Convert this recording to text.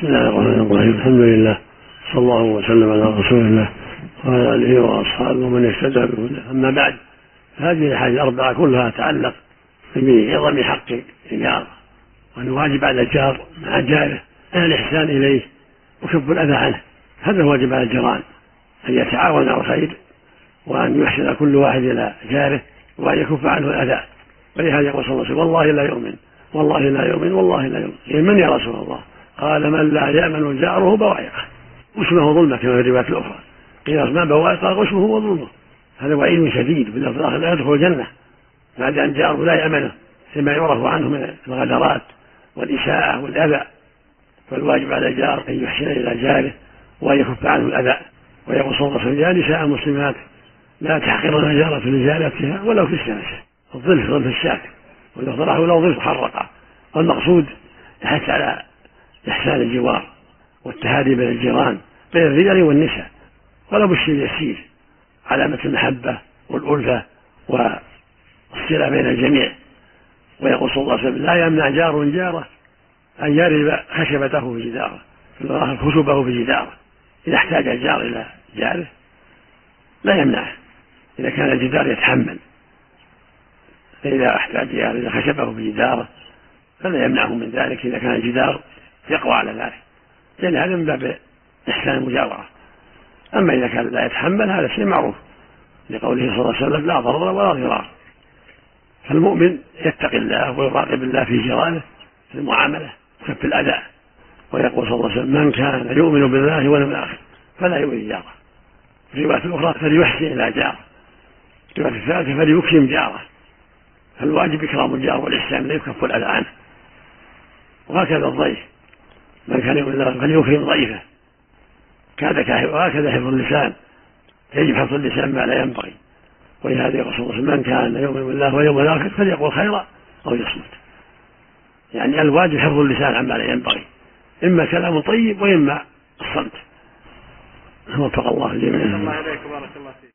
بسم الله الرحمن الرحيم. الحمد لله صلى الله وسلم على رسول الله وعلى آله وأصحابه ومن اهتدى بهداه. أما بعد، هذه الأحاديث الأربعة كلها تتعلق بعظم حق الجار، وأن واجب على الجار مع جاره الإحسان إليه وكف الأذى عنه. هذا واجب على الجيران، أن يتعاون على الخير، وأن يحسن كل واحد إلى جاره، وأن يكف عنه الأذى. ولهذا يقول صلى الله عليه وسلم: والله لا يؤمن، والله لا يؤمن، والله لا يؤمن. من يا رسول الله؟ قال: من لا يأمن جاره بوائقه. غشمه ظلمه، كما في الروايات الأخرى قيل ما بوائق، قال: غشمه وظلمه. هذا وعيد شديد، في اللفظ الآخر: لا يدخل الجنة بعد أن جاره لا يأمنه فيما يعرف عنه من الغدرات والإساءة والأذى. فالواجب على الجار أن يحسن إلى جاره وأن يكف عنه الأذى. ويقول صلى الله عليه وسلم: يا نساء المسلمات لا تحقرن جارة لجارتها ولو في الشمس. الظلف ظلف الشاكر، ولو طرحه لو ظلف محرقة. والمقصود يحث على إحسان الجوار والتهادي بين الجيران، بين الرجال والنساء، ولو بالشيء اليسير، علامة المحبة والألفة والصلة بين الجميع. ويقول صلى الله عليه وسلم: لا يمنع جار جاره أن يرب خشبته في جداره، خشبه في جداره. إذا احتاج الجار إلى جاره لا يمنعه إذا كان الجدار يتحمل، فإذا احتاج إلى خشبه في جداره فلا يمنعه من ذلك إذا كان الجدار يقوى على ذلك، لأن هذا من باب إحسان المجاورة. أما إذا كان لا يتحمل هذا شيء معروف، لقوله صلى الله عليه وسلم: لا ضرر ولا ضرار. فالمؤمن يتقي الله ويراقب الله في جيرانه في المعاملة وكف الأذى. ويقول صلى الله عليه وسلم: من كان يؤمن بالله واليوم الآخر فلا يؤذي جاره. في الرواية الأخرى: فليحسن إلى جاره. في الرواية الثالثة: فليكرم جاره. فالواجب إكرام الجار والإحسان لا يكف الأذى عنه. وهكذا الضيف: من كان يؤمن بالله فليكرم ضيفه. وهكذا حفظ اللسان، يجب حفظ اللسان ما لا ينبغي. ولهذا يقول صلى الله عليه وسلم: من كان يؤمن بالله واليوم الآخر فليقل خيرا أو يصمت. يعني الواجب حفظ اللسان عما لا ينبغي، إما كلام طيب وإما الصمت. وفق الله الجميع.